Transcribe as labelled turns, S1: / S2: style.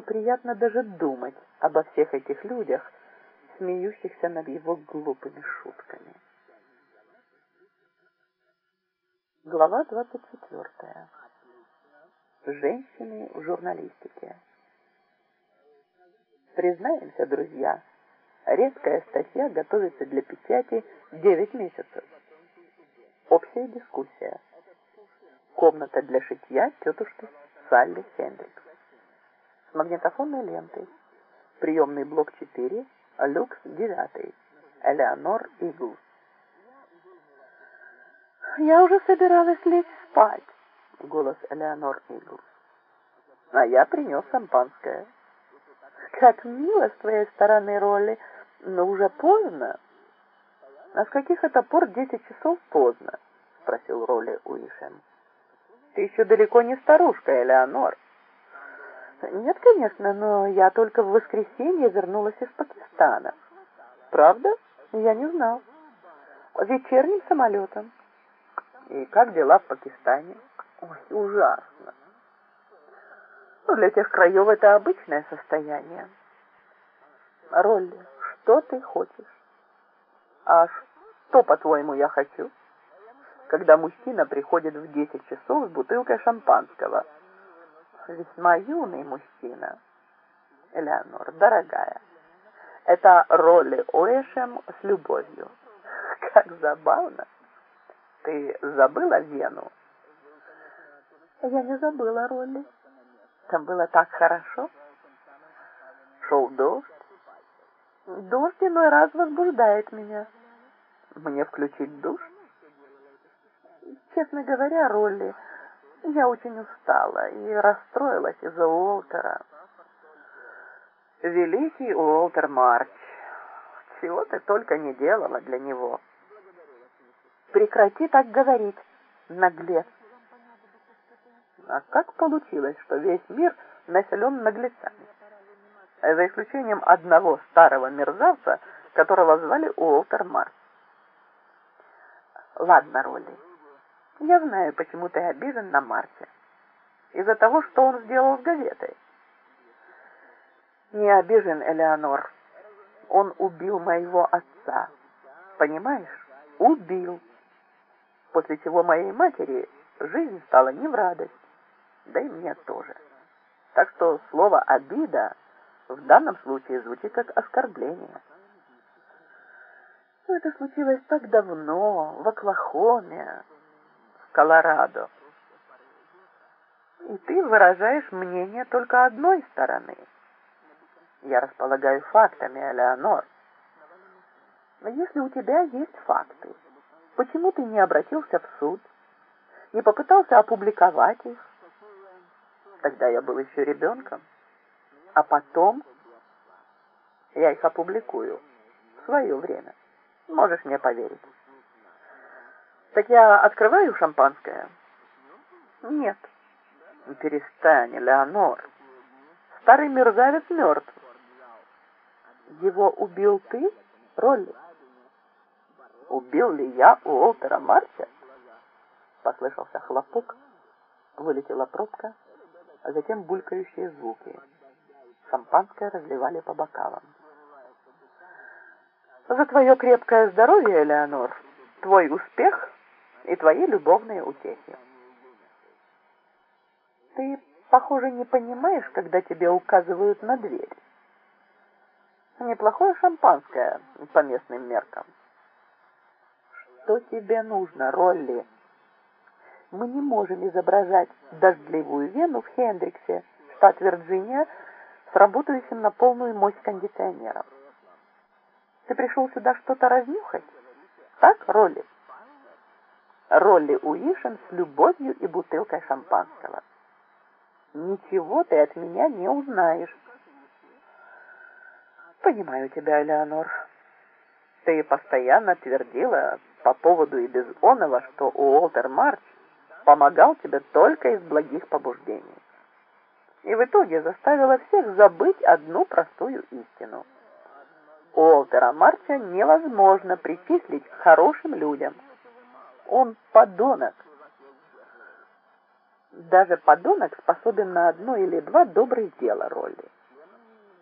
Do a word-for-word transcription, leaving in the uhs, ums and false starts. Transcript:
S1: неприятно даже думать обо всех этих людях, смеющихся над его глупыми шутками. Глава двадцать четвертая. Женщины в журналистике. Признаемся, друзья, редкая статья готовится для печати девять месяцев. Общая дискуссия. Комната для шитья тетушки Салли Хендрикс. С магнитофонной лентой. Приемный блок четыре, люкс девять. Элеонор Иглс. «Я уже собиралась лечь спать», — голос Элеонор Иглс. «А я принес шампанское». «Как мило с твоей стороны, Ролли, но уже поздно». «А с каких это пор десять часов поздно?» — спросил Ролли Уишем. «Ты еще далеко не старушка, Элеонор». «Нет, конечно, но я только в воскресенье вернулась из Пакистана». «Правда? Я не знал». «Вечерним самолетом». «И как дела в Пакистане?» «Ой, ужасно». «Ну, для тех краев это обычное состояние». «Ролли, что ты хочешь?» «А что, по-твоему, я хочу?» «Когда мужчина приходит в десять часов с бутылкой шампанского». «Весьма юный мужчина». «Элеонор, дорогая, это Ролли Уишем с любовью». «Как забавно! Ты забыла Вену?» «Я не забыла, Ролли. Там было так хорошо». «Шел дождь?» «Дождь иной раз возбуждает меня». «Мне включить душ?» «Честно говоря, Ролли, я очень устала и расстроилась из-за Уолтера». «Великий Уолтер Марч, чего ты только не делала для него». «Прекрати так говорить, наглец». «А как получилось, что весь мир населен наглецами? За исключением одного старого мерзавца, которого звали Уолтер Марч». «Ладно, Ролли, я знаю, почему ты обижен на Марча. Из-за того, что он сделал с газетой». «Не обижен, Элеонор. Он убил моего отца. Понимаешь? Убил. После чего моей матери жизнь стала не в радость. Да и мне тоже. Так что слово «обида» в данном случае звучит как оскорбление». Но это случилось так давно, в Оклахоме, в Колорадо. И ты выражаешь мнение только одной стороны. Я располагаю фактами, Элеонор. Но если у тебя есть факты, почему ты не обратился в суд, не попытался опубликовать их? Тогда я был еще ребенком. А потом я их опубликую в свое время. Можешь мне поверить. Так я открываю шампанское? Нет. Перестань, Элеонор. Старый мерзавец мертв. Его убил ты, Ролли? Убил ли я Уолтера Марча? Послышался хлопок, вылетела пробка, а затем булькающие звуки. Шампанское разливали по бокалам. За твое крепкое здоровье, Элеонор, твой успех и твои любовные утехи. Ты, похоже, не понимаешь, когда тебе указывают на дверь. Неплохое шампанское по местным меркам. Что тебе нужно, Ролли? Мы не можем изображать дождливую Вену в Хендриксе, штат Вирджиния, с работающим на полную мощь кондиционером. Ты пришел сюда что-то разнюхать? Так, Ролли? Ролли Уишем с любовью и бутылкой шампанского. Ничего ты от меня не узнаешь. Понимаю тебя, Элеонор. Ты постоянно твердила по поводу и без оного, что Уолтер Марч помогал тебе только из благих побуждений. И в итоге заставила всех забыть одну простую истину. Уолтера Марча невозможно причислить к хорошим людям. Он подонок. Даже подонок способен на одно или два добрых дела, Ролли.